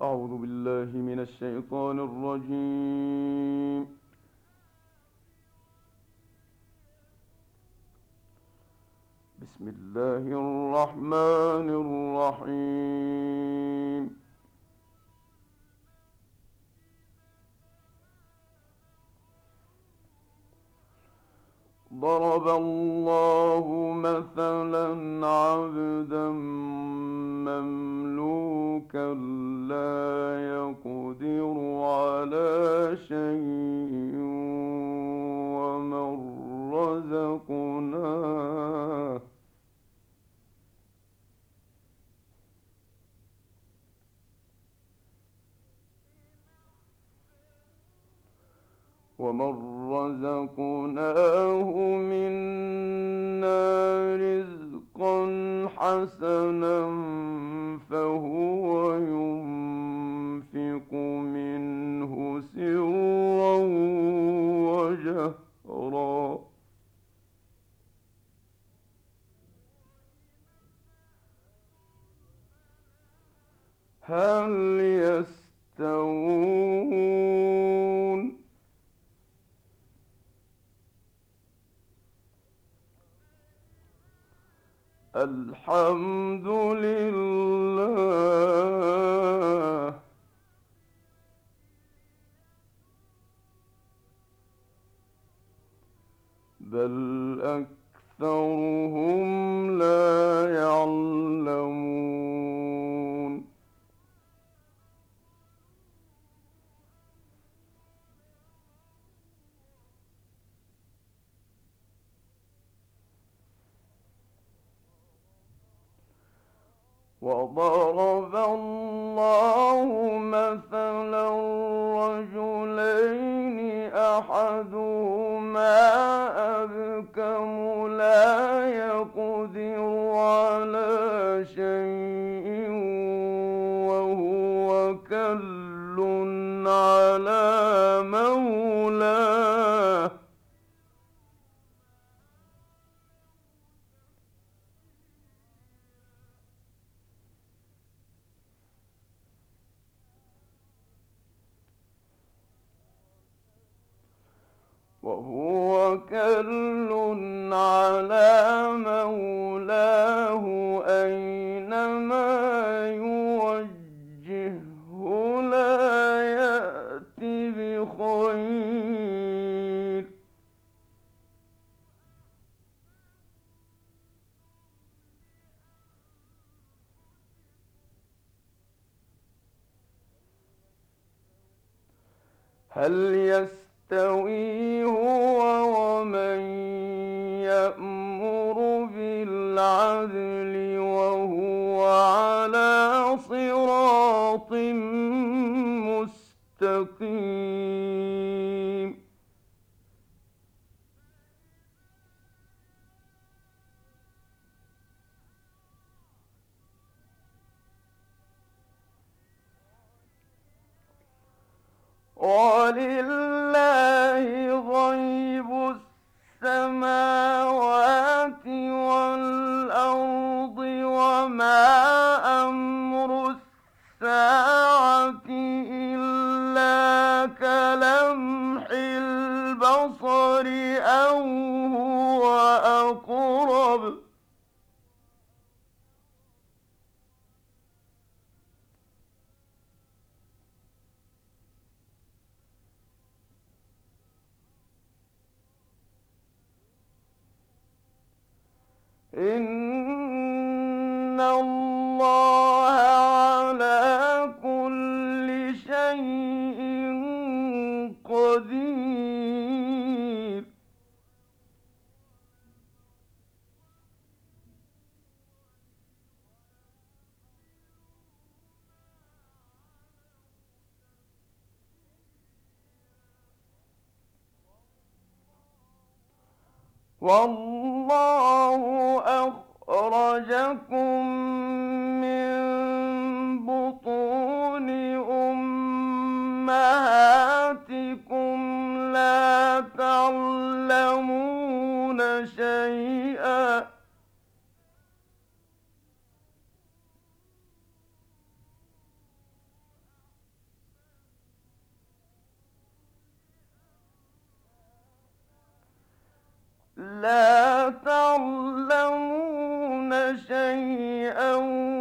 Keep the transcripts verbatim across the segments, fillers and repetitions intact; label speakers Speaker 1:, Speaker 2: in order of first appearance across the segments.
Speaker 1: أعوذ بالله من الشيطان الرجيم. بسم الله الرحمن الرحيم. ضرب الله مثلا عبدا مملوكا لا يقدر على شيء ومن رزقناه ومن رزقناه منا رزقا حسنا فهو ينفق منه سرا وجهرا هل يستوون؟ الحمد لله. بل أكثرهم لا يعلمون. وضرب الله مثلا رجلين أحدهما أبكم لا يقدر على شيء وهو كل على مولاه وهو كل على مولاه أينما يوجهه لا يأت بخير. هل يستوي هو ومن يأمر بالعدل وهو على صراط مستقيم؟ ولله غيب السماوات والأرض وما أمر الساعة إلا كلمح البصر أو هو أقرب. إن الله على كل شيء قدير. والله أخرجكم من بطون أمهاتكم لا تعلمون شيئا لا تعلمون شيئا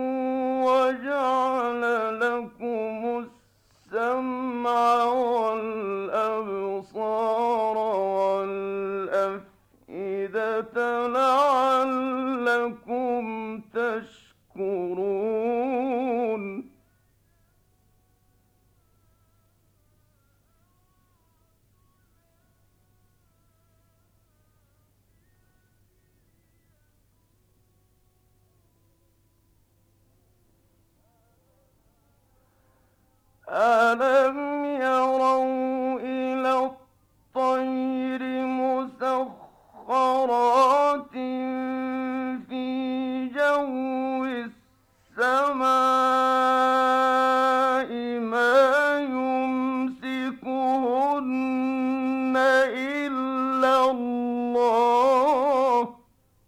Speaker 1: وجعل لكم السمع والأبصار والأفئدة لعلكم تشكرون. ألم يروا إلى الطير مسخرات في جو السماء ما يمسكهن إلا الله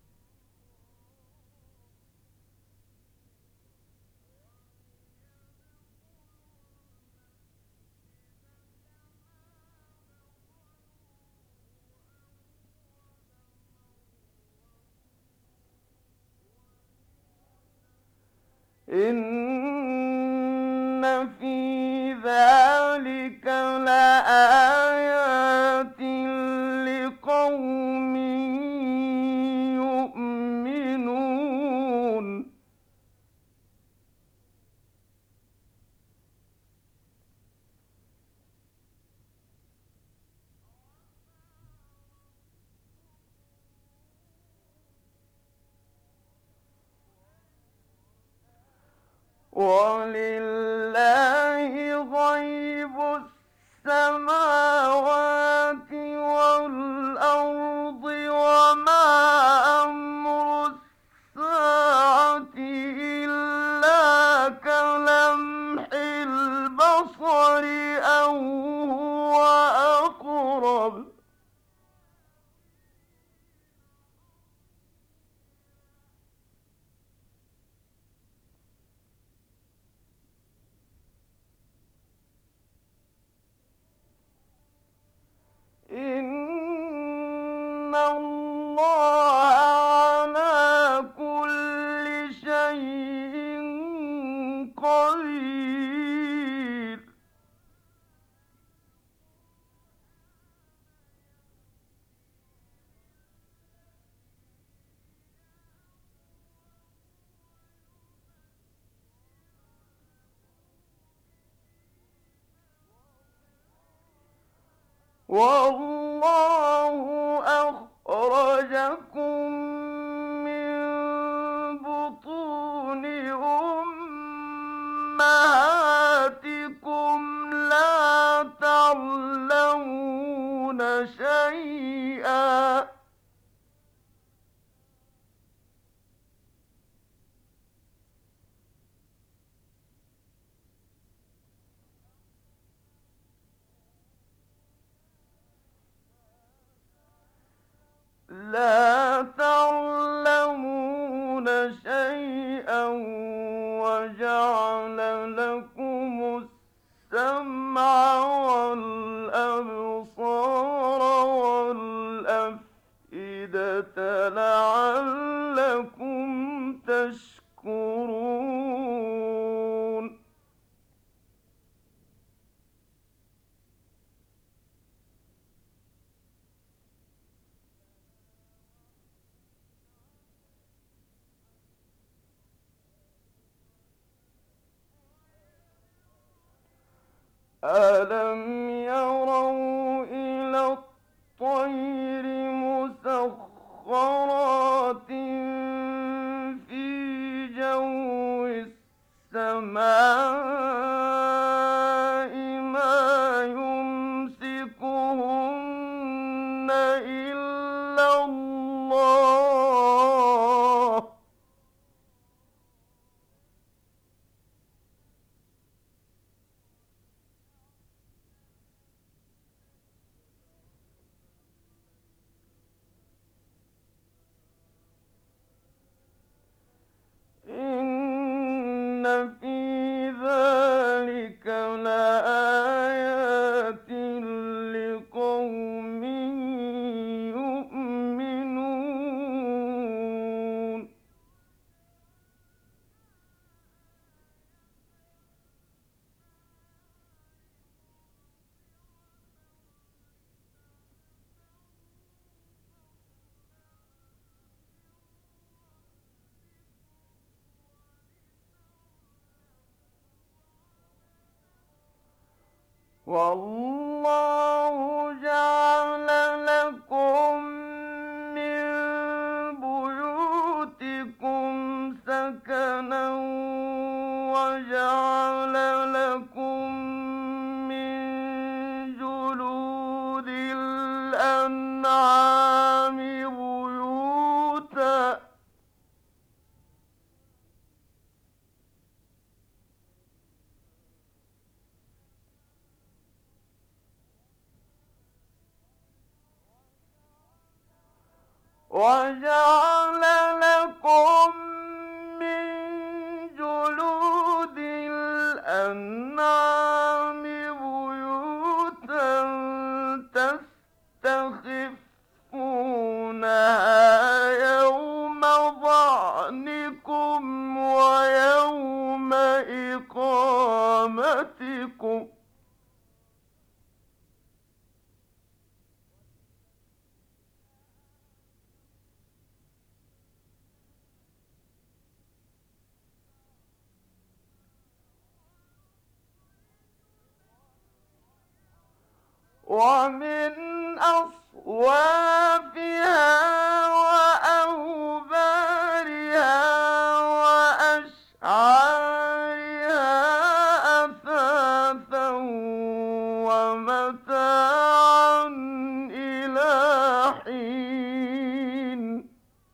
Speaker 1: إن في ذلك لآيات لقوم يؤمنون. ولله غيب السماوات والأرض وما أمر الساعة إلا كلمح البصر أو هو أقرب. إن الله على كل شيء قدير. والله أخرجكم من بطون أمهاتكم لا تعلمون شيئا لا تعلمون شيئا وجعل لكم السمع والأبصار والأفئدة لعلكم تشكرون. ألم يروا إلى الطير مسخرات في جو السماء ما يمسكهن إلا الله إن في ذلك لآيات لقوم يؤمنون. والله جعل لكم من بيوتكم سكنا وجعل لكم من جلود الأنعام بيوتا وجعل لكم من جلود الأنعام بيوتا تستخفونها يوم ظعنكم ويوم إقامتكم ومن أصوافها وأوبارها وأشعارها أثاثا ومتاعا إلى حين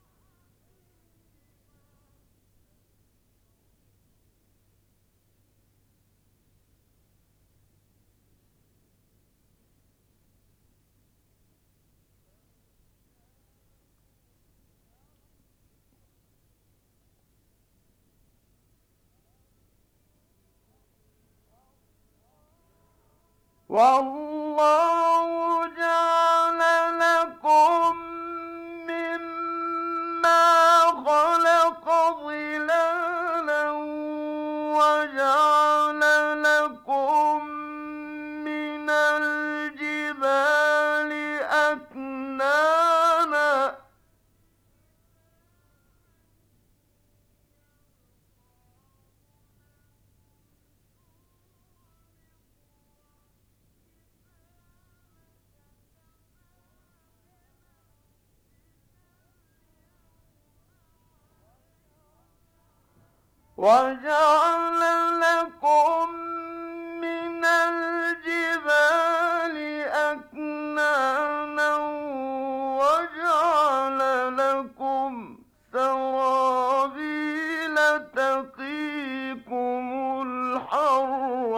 Speaker 1: والله جعل لكم مما خلق ظلالا وجعل لكم من الجبال أكنانا وجعل لكم من الجبال أكنانا وجعل لكم سرابيل تقيكم الحر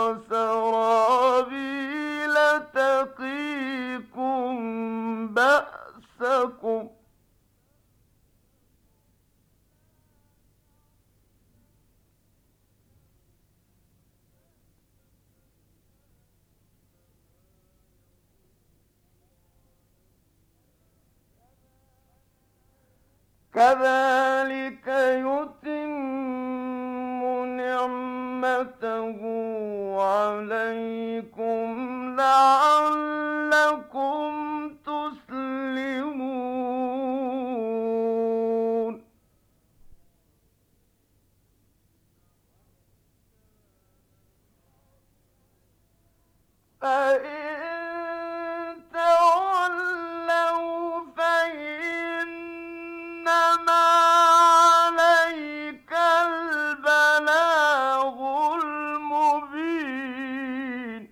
Speaker 1: وسرابيل تقيكم بأسكم كذلك يتم نعمته عليكم لعلكم تسلمون فإن تولوا فإنما عليك البلاغ المبين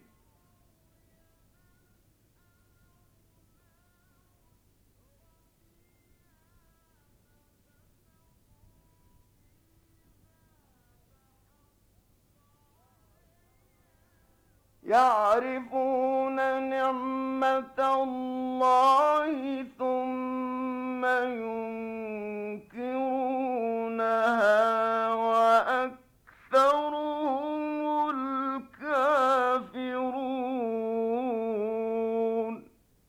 Speaker 1: يعرفون نعمة الله ثم ينكرونها وأكثرهم الكافرون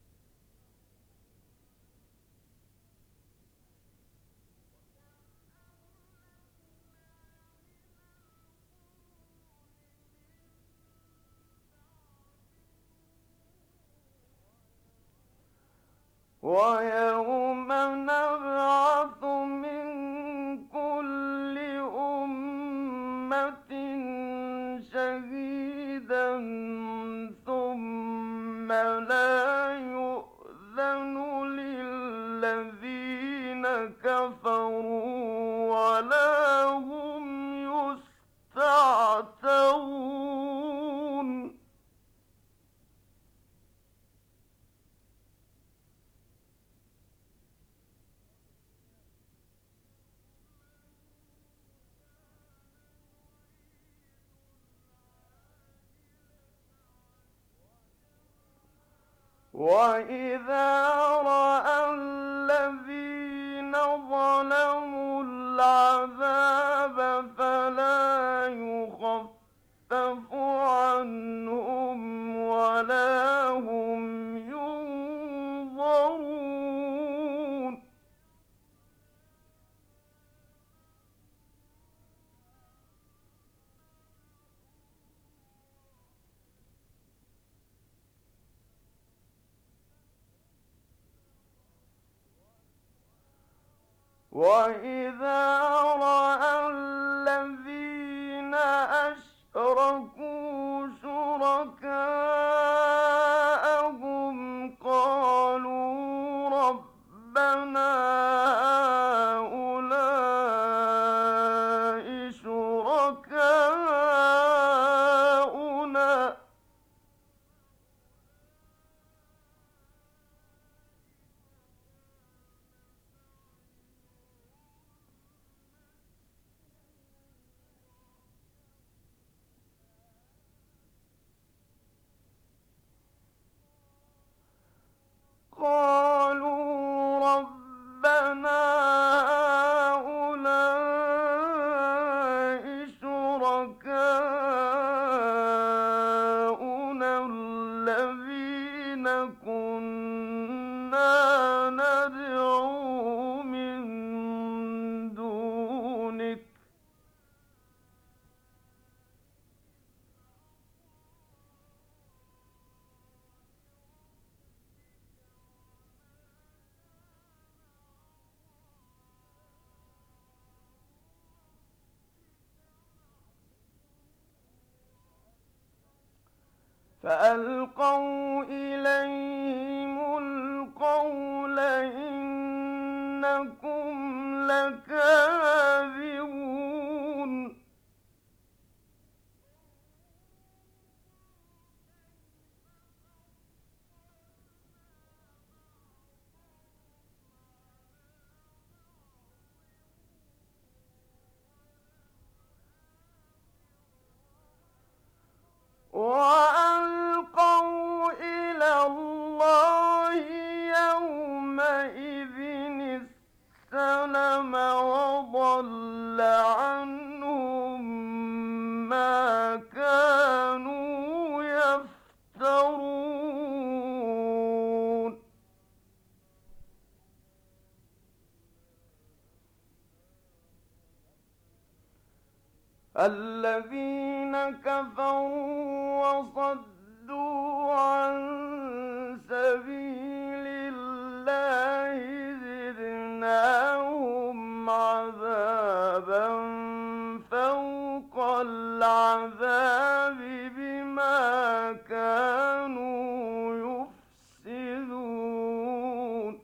Speaker 1: ويوم نبعث من كل أمة شهيدا وَإِذَا رَأَى الَّذِينَ ظَلَمُوا الْعَذَابَ فَلَا يُخَفَّفُ عَنْهُمْ وَلَا هُمْ يُنظَرُونَ وَإِذَا رَأَى الَّذِينَ أَشْرَكُوا شُرَكَاءَهُمْ قَالُوا رَبَّنَا هَٰؤُلَاءِ شُرَكَاؤُنَا قَالُوا رَبَّنَا هَٰؤُلَاءِ شُرَكَاؤُنَا الَّذِينَ كُنَّا نَدْعُو مِن دُونِكَ ۖ فَأَلْقَوْا إِلَيْهِمُ الْقَوْلَ إِنَّكُمْ لَكَاذِبُونَ وَأَلْقَوْا إِلَى اللَّهِ يَوْمَئِذٍ السَّلَمَ وَضَلَّ عَنْهُم مَّا كَانُوا يَفْتَرُونَ الَّذِينَ كَفَرُوا وَصَدُّوا عَن سَبِيلِ اللَّهِ زِدْنَاهُمْ عَذَابًا فَوْقَ الْعَذَابِ بِمَا كَانُوا يُفْسِدُونَ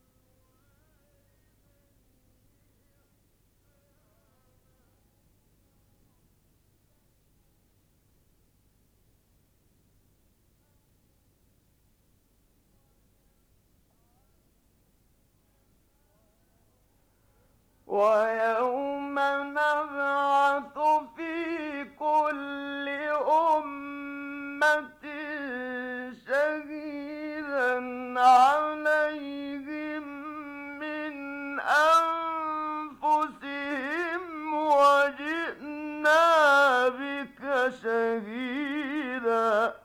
Speaker 1: وَيَوْمَ نَبْعَثُ فِي كُلِّ أُمَّةٍ شَهِيدًا عَلَيْهِم مِّنْ أَنفُسِهِمْ وَجِئْنَا بِكَ شَهِيدًا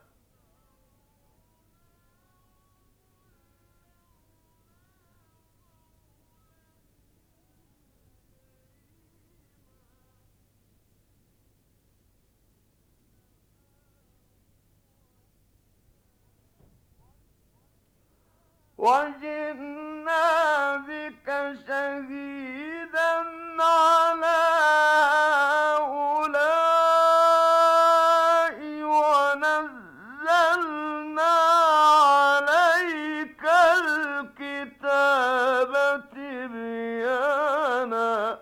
Speaker 1: وَجِئْنَا بِكَ شَهِيدًا عَلَىٰ هَٰؤُلَاءِ وَنَزَّلْنَا عَلَيْكَ الْكِتَابَ تِبْيَانًا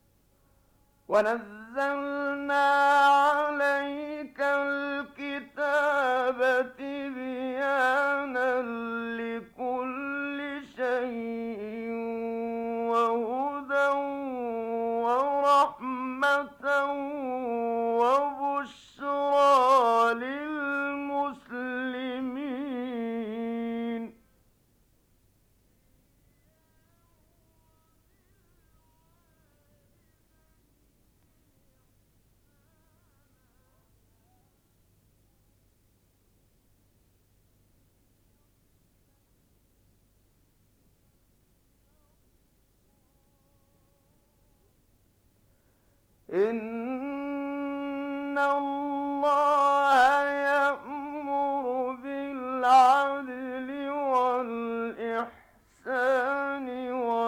Speaker 1: ونزلنا عليك الكتاب إن الله يأمر بالعدل والإحسان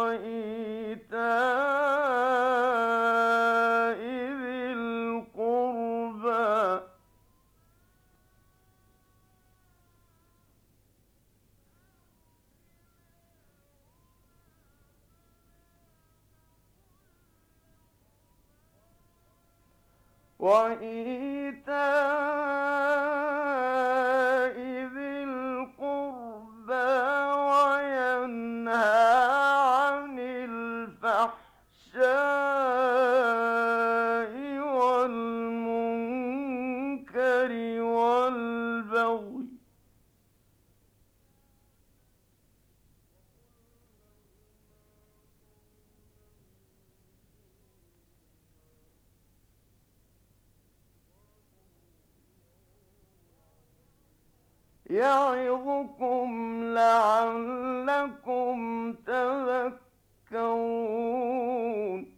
Speaker 1: وإيتاء ذي القربى وإيتاء ذي القربى وينهى عن الفحشاء والمنكر والبغي يعظكم لعلكم تذكرون.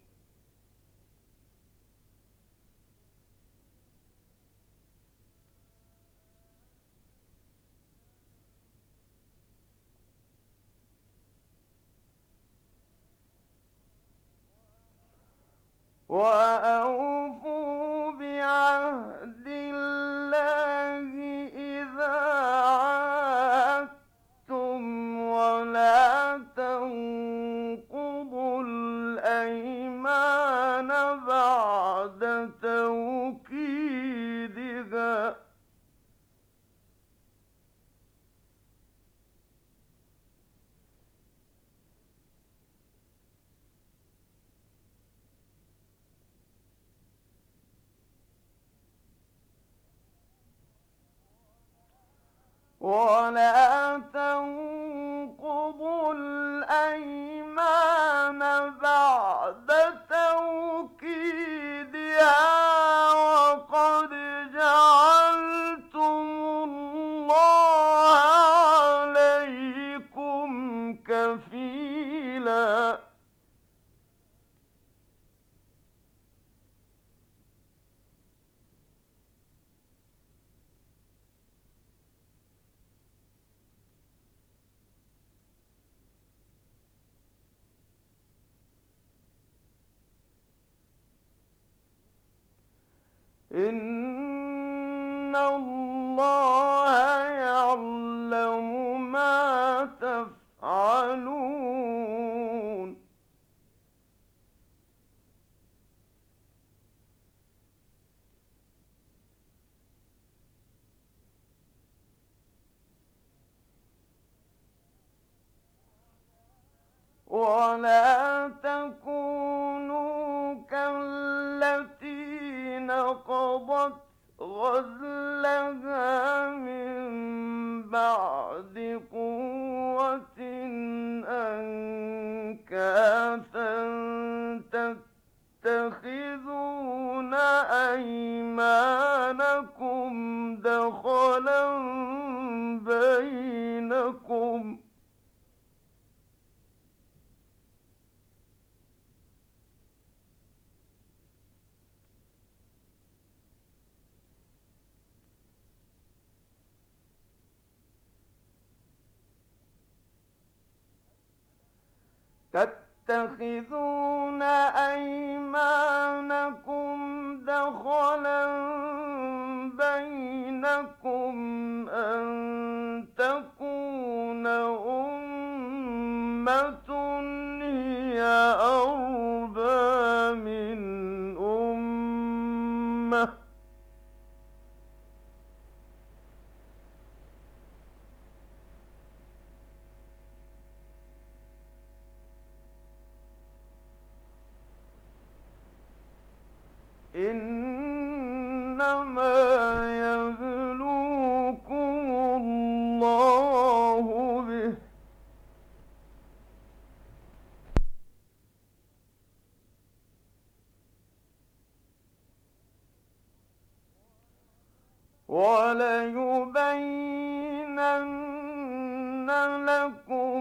Speaker 1: وأوفوا بعهد الله إذا عاهدتم ولا تنقضوا الأيمان بعد توكيدها ولا تنقضوا الأيمان بعد توكيدها وقد جعلتم الله عليكم كفيلا. إن الله يعلم ما تفعلون. ولا تكونوا كالتي نقضت غزلها من بعد قوة أنكاثا تتخذون أيمانكم دخلا بينكم تتخذون أيمانكم دخلا بينكم أن تكون أمة هي أربى من أمة إنما يبلوكم الله به وليبينن لكم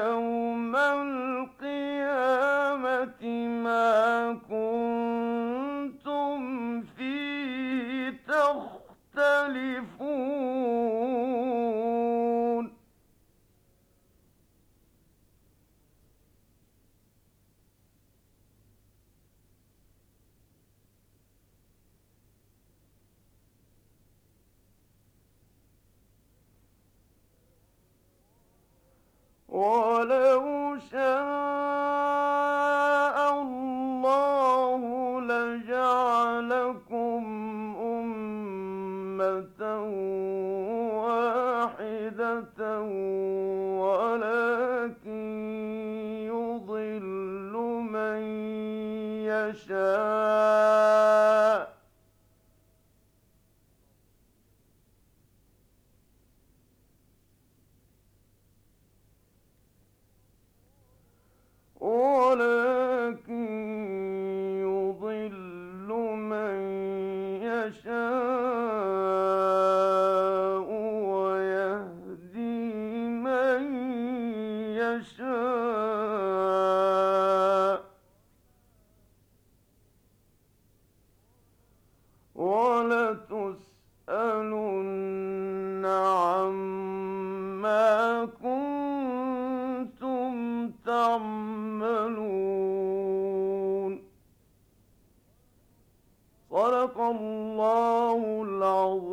Speaker 1: يوم القيامة ما كنتم وَلَوْ شَاءَ اللَّهُ لَجَعَلَكُمْ أُمَّةً وَاحِدَةً وَلَٰكِن يُضِلُّ مَن يَشَاءُ ۚ وَلَٰكِن يُضِلُّ مَن يَشَاءُ وَيَهْدِي مَن يَشَاءُ ۚ وَلَتُسْأَلُنَّ عَمَّا كُنتُمْ تَعْمَلُونَ. صدق الله العظيم.